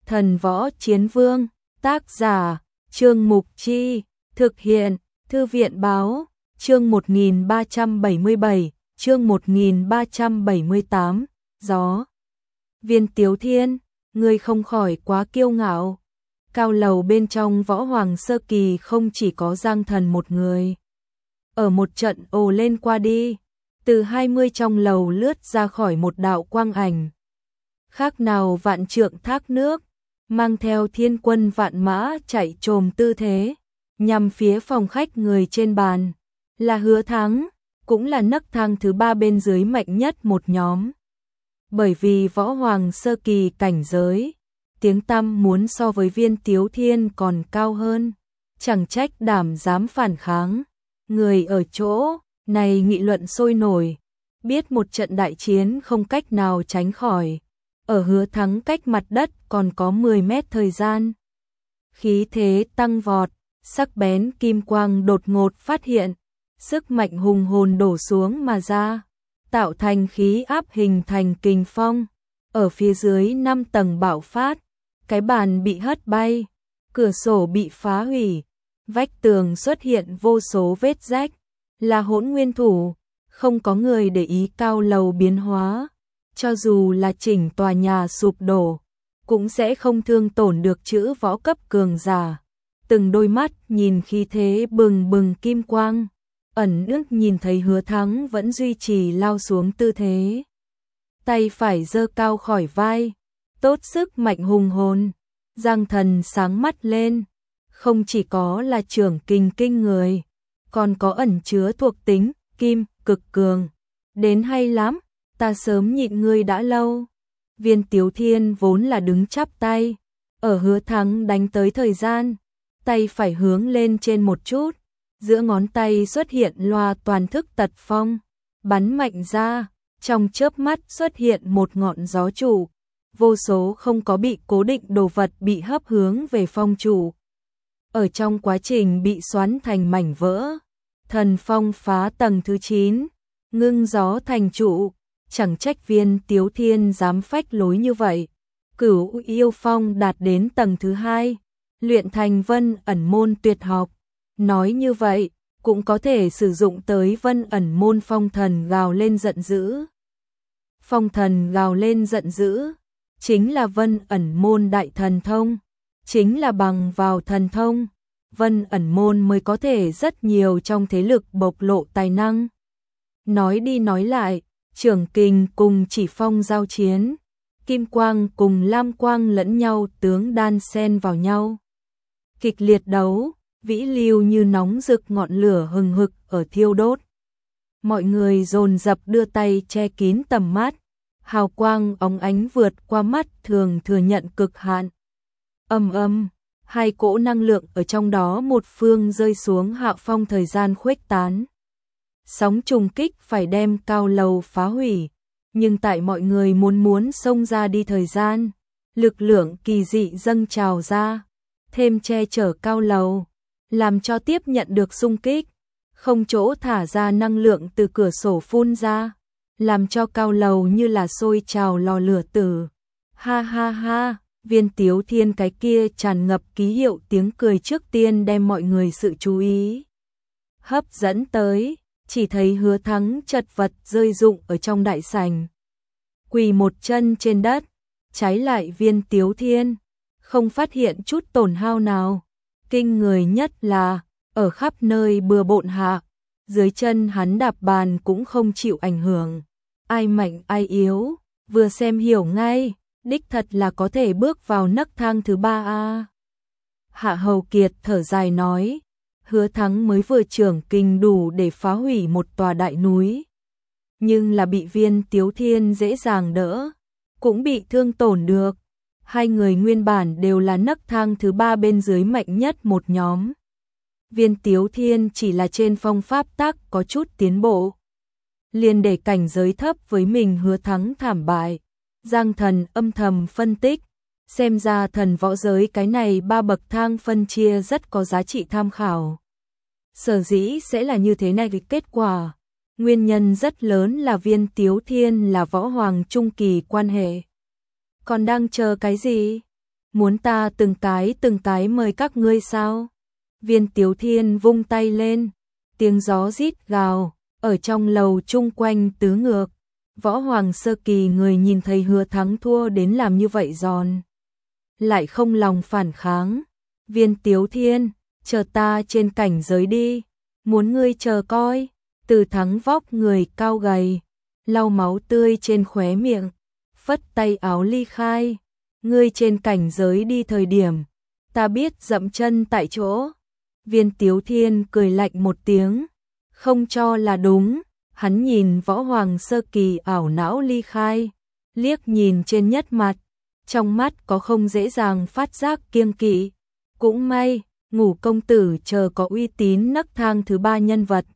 Thần võ chiến vương, tác giả, Trương Mục Chi, thực hiện, Thư viện báo, chương 1377, chương 1378, gió. Viên Tiếu Thiên, ngươi không khỏi quá kiêu ngạo. Cao lầu bên trong Võ Hoàng sơ kỳ không chỉ có Giang Thần một người. Ở một trận ồ lên qua đi, từ 20 trong lầu lướt ra khỏi một đạo quang ảnh. Khác nào vạn trượng thác nước, mang theo thiên quân vạn mã chạy trồm tư thế, nhằm phía phòng khách người trên bàn. Là Hứa Thắng, cũng là nấc thang thứ 3 bên dưới mạnh nhất một nhóm. Bởi vì Võ Hoàng sơ kỳ cảnh giới, tiếng tăm muốn so với Viên Tiếu Thiên còn cao hơn, chẳng trách đảm dám phản kháng. Người ở chỗ này nghị luận sôi nổi, biết một trận đại chiến không cách nào tránh khỏi. Ở Hứa Thắng cách mặt đất còn có 10 mét thời gian. Khí thế tăng vọt, sắc bén kim quang đột ngột phát hiện, sức mạnh hùng hồn đổ xuống mà ra, tạo thành khí áp hình thành kình phong. Ở phía dưới 5 tầng bạo phát, cái bàn bị hất bay, cửa sổ bị phá hủy, vách tường xuất hiện vô số vết rách, là Hỗn Nguyên thủ, không có người để ý cao lầu biến hóa. Cho dù là chỉnh tòa nhà sụp đổ, cũng sẽ không thương tổn được chữ võ cấp cường giả. Từng đôi mắt nhìn khí thế bừng bừng kim quang, ẩn ước nhìn thấy Hứa Thắng vẫn duy trì lao xuống tư thế. Tay phải giơ cao khỏi vai, tốt sức mạnh hùng hồn. Giang Thần sáng mắt lên, không chỉ có là trưởng kình kinh người, còn có ẩn chứa thuộc tính kim cực cường. Đến hay lắm, ta sớm nhịn ngươi đã lâu. Viên Tiếu Thiên vốn là đứng chắp tay, ở Hứa Thắng đánh tới thời gian, tay phải hướng lên trên một chút, giữa ngón tay xuất hiện loa toàn thức tật phong, bắn mạnh ra, trong chớp mắt xuất hiện một ngọn gió trụ, vô số không có bị cố định đồ vật bị hấp hướng về phong trụ. Ở trong quá trình bị xoắn thành mảnh vỡ, thần phong phá tầng thứ 9, ngưng gió thành trụ. Chẳng trách Viên Tiếu Thiên dám phách lối như vậy. Cửu yêu phong đạt đến tầng thứ 2, luyện thành Vân Ẩn môn tuyệt học. Nói như vậy, cũng có thể sử dụng tới Vân Ẩn môn phong thần gào lên giận dữ. Phong thần gào lên giận dữ, chính là Vân Ẩn môn đại thần thông, chính là bằng vào thần thông, Vân Ẩn môn mới có thể rất nhiều trong thế lực bộc lộ tài năng. Nói đi nói lại, trưởng kình cùng chỉ phong giao chiến, kim quang cùng lam quang lẫn nhau tướng đan xen vào nhau. Kịch liệt đấu, vĩ lưu như nóng rực ngọn lửa hừng hực ở thiêu đốt. Mọi người dồn dập đưa tay che kín tầm mắt, hào quang óng ánh vượt qua mắt thường thừa nhận cực hạn. Ầm ầm, hai cỗ năng lượng ở trong đó một phương rơi xuống hạ phong thời gian khuếch tán. Sóng trùng kích phải đem cao lầu phá hủy, nhưng tại mọi người muốn xông ra đi thời gian, lực lượng kỳ dị dâng trào ra, thêm che chở cao lầu, làm cho tiếp nhận được xung kích, không chỗ thả ra năng lượng từ cửa sổ phun ra, làm cho cao lầu như là sôi trào lò lửa tử. Ha ha ha, Viên Tiếu Thiên cái kia tràn ngập ký hiệu tiếng cười trước tiên đem mọi người sự chú ý hấp dẫn tới. Chỉ thấy Hứa Thắng chật vật rơi rụng ở trong đại sảnh, quỳ một chân trên đất, trái lại Viên Tiếu Thiên không phát hiện chút tổn hao nào. Kinh người nhất là ở khắp nơi bừa bộn hạ, dưới chân hắn đạp bàn cũng không chịu ảnh hưởng. Ai mạnh ai yếu, vừa xem hiểu ngay, đích thật là có thể bước vào nấc thang thứ 3 a. Hạ Hầu Kiệt thở dài nói, Hứa Thắng mới vừa trưởng kình đủ để phá hủy một tòa đại núi, nhưng là bị Viên Tiếu Thiên dễ dàng đỡ, cũng bị thương tổn được. Hai người nguyên bản đều là nấc thang thứ 3 bên dưới mạnh nhất một nhóm. Viên Tiếu Thiên chỉ là trên phong pháp tắc có chút tiến bộ, liền để cảnh giới thấp với mình Hứa Thắng thảm bại. Giang Thần âm thầm phân tích, xem ra thần võ giới cái này 3 bậc thang phân chia rất có giá trị tham khảo. Sở dĩ sẽ là như thế này, cái kết quả, nguyên nhân rất lớn là Viên Tiếu Thiên là võ hoàng trung kỳ quan hệ. Còn đang chờ cái gì? muốn ta từng cái mời các ngươi sao? Viên Tiếu Thiên vung tay lên, tiếng gió rít gào, ở trong lầu chung quanh tứ ngược. Võ Hoàng sơ kỳ người nhìn thấy Hứa Thắng thua đến làm như vậy giòn, lại không lòng phản kháng. Viên Tiếu Thiên, chờ ta trên cảnh giới đi, muốn ngươi chờ coi. Từ Thắng vóc người cao gầy, lau máu tươi trên khóe miệng, phất tay áo ly khai. Ngươi trên cảnh giới đi thời điểm, ta biết dậm chân tại chỗ. Viên Tiếu Thiên cười lạnh một tiếng, không cho là đúng. Hắn nhìn Võ Hoàng sơ kỳ ảo não ly khai, liếc nhìn trên nhất mặt, trong mắt có không dễ dàng phát giác kiêng kỵ. Cũng may, Ngũ công tử chờ có uy tín nấc thang thứ ba nhân vật,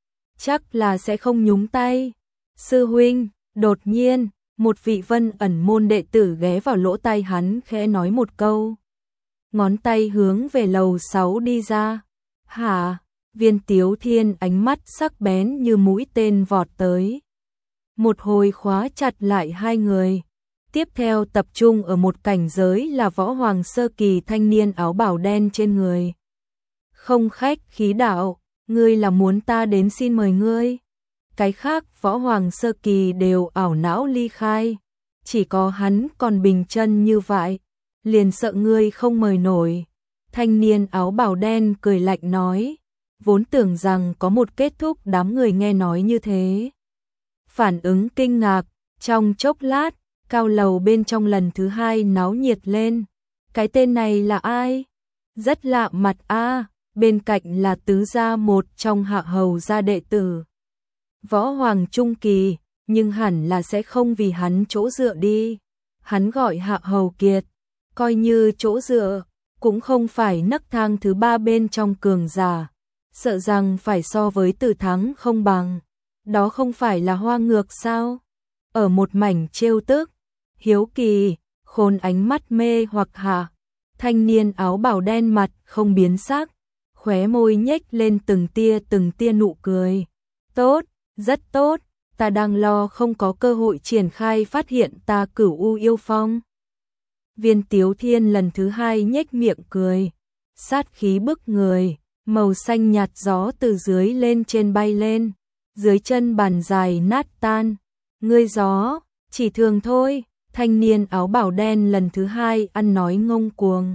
chắc là sẽ không nhúng tay. Sư huynh, đột nhiên, một vị Vân ẩn môn đệ tử ghé vào lỗ tai hắn khẽ nói một câu. Ngón tay hướng về lầu 6 đi ra. Hả? Viên Tiếu Thiên ánh mắt sắc bén như mũi tên vọt tới. Một hồi khóa chặt lại hai người. Tiếp theo tập trung ở một cảnh giới là Võ Hoàng sơ kỳ thanh niên áo bào đen trên người. Không khách khí đạo, ngươi là muốn ta đến xin mời ngươi. Cái khác Võ Hoàng sơ kỳ đều ảo não ly khai. Chỉ có hắn còn bình chân như vậy, liền sợ ngươi không mời nổi. Thanh niên áo bào đen cười lạnh nói, vốn tưởng rằng có một kết thúc. Đám người nghe nói như thế, phản ứng kinh ngạc. Trong chốc lát, cao lầu bên trong lần thứ hai náo nhiệt lên. Cái tên này là ai? Rất lạ mặt a. Bên cạnh là tứ gia một trong hạ hầu gia đệ tử, Võ Hoàng trung kỳ, nhưng hẳn là sẽ không vì hắn chỗ dựa đi. Hắn gọi Hạ Hầu Kiệt, coi như chỗ dựa, cũng không phải nấc thang thứ ba bên trong cường giả, sợ rằng phải so với Từ Thắng không bằng. Đó không phải là hoa ngược sao? Ở một mảnh trêu tức, hiếu kỳ, khôn ánh mắt mê hoặc hạ, thanh niên áo bào đen mặt không biến sắc, khóe môi nhếch lên từng tia nụ cười. Tốt, rất tốt, ta đang lo không có cơ hội triển khai phát hiện ta Cửu U yêu phong. Viên Tiếu Thiên lần thứ hai nhếch miệng cười, sát khí bức người, màu xanh nhạt gió từ dưới lên trên bay lên, dưới chân bàn dài nát tan. Ngươi gió, chỉ thường thôi. Thanh niên áo bào đen lần thứ hai ăn nói ngông cuồng.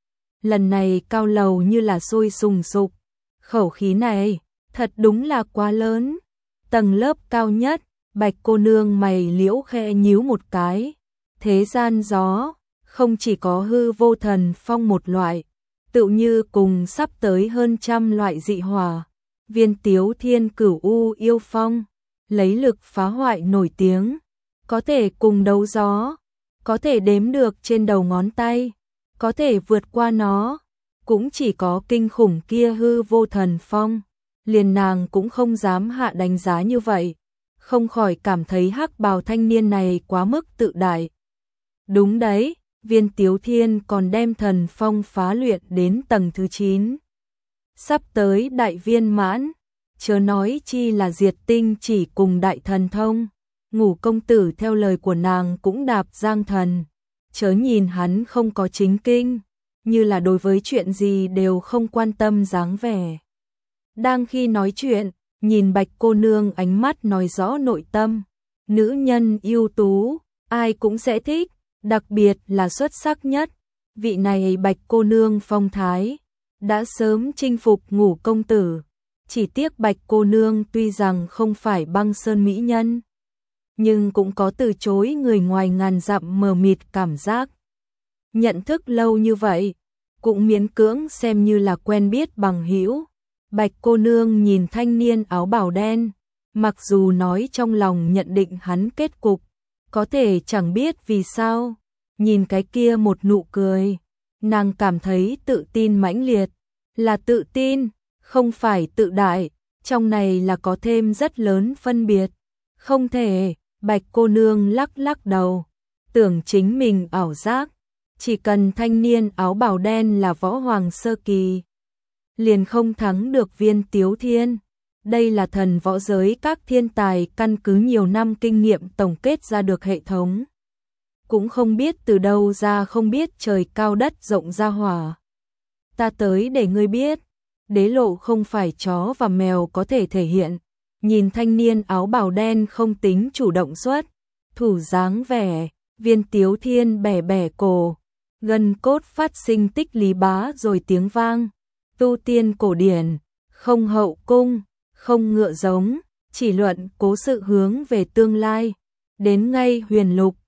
Lần này cao lầu như là sôi sùng sục. Khẩu khí này, thật đúng là quá lớn. Tầng lớp cao nhất, Bạch cô nương mày liễu khẽ nhíu một cái. Thế gian gió, không chỉ có hư vô thần phong một loại, tựu như cùng sắp tới hơn trăm loại dị hỏa. Viên Tiếu Thiên Cửu U yêu phong, lấy lực phá hoại nổi tiếng, có thể cùng đấu gió, có thể đếm được trên đầu ngón tay, có thể vượt qua nó, cũng chỉ có kinh khủng kia hư vô thần phong. Liền nàng cũng không dám hạ đánh giá như vậy, không khỏi cảm thấy hắc bào thanh niên này quá mức tự đại. Đúng đấy, Viên Tiếu Thiên còn đem thần phong phá luyện đến tầng thứ 9. Sắp tới đại viên mãn, chớ nói chi là diệt tinh chỉ cùng đại thần thông. Ngũ công tử theo lời của nàng cũng đạp giang thần, chớ nhìn hắn không có chính kinh, như là đối với chuyện gì đều không quan tâm dáng vẻ. Đang khi nói chuyện, nhìn Bạch cô nương ánh mắt nói rõ nội tâm, nữ nhân ưu tú, ai cũng sẽ thích, đặc biệt là xuất sắc nhất. Vị này Bạch cô nương phong thái, đã sớm chinh phục Ngũ công tử. Chỉ tiếc Bạch cô nương tuy rằng không phải băng sơn mỹ nhân, nhưng cũng có từ chối người ngoài ngàn dặm mờ mịt cảm giác. Nhận thức lâu như vậy, cũng miễn cưỡng xem như là quen biết bằng hữu. Bạch cô nương nhìn thanh niên áo bào đen, mặc dù nói trong lòng nhận định hắn kết cục, có thể chẳng biết vì sao, nhìn cái kia một nụ cười, nàng cảm thấy tự tin mãnh liệt, là tự tin, không phải tự đại, trong này là có thêm rất lớn phân biệt. Không thể, Bạch cô nương lắc lắc đầu, tưởng chính mình ảo giác, chỉ cần thanh niên áo bào đen là Võ Hoàng sơ kỳ, liền không thắng được Viên Tiếu Thiên. Đây là thần võ giới các thiên tài căn cứ nhiều năm kinh nghiệm tổng kết ra được hệ thống. cũng không biết từ đâu ra không biết trời cao đất rộng ra hỏa. Ta tới để ngươi biết, đế lộ không phải chó và mèo có thể thể hiện. Nhìn thanh niên áo bào đen không tính chủ động xuất, thủ dáng vẻ, Viên Tiếu Thiên bẻ bẻ cổ, gân cốt phát sinh tích lý bá rồi tiếng vang. Tu tiên cổ điển, không hậu cung, không ngựa giống, chỉ luận cố sự hướng về tương lai. Đến ngay huyền lục,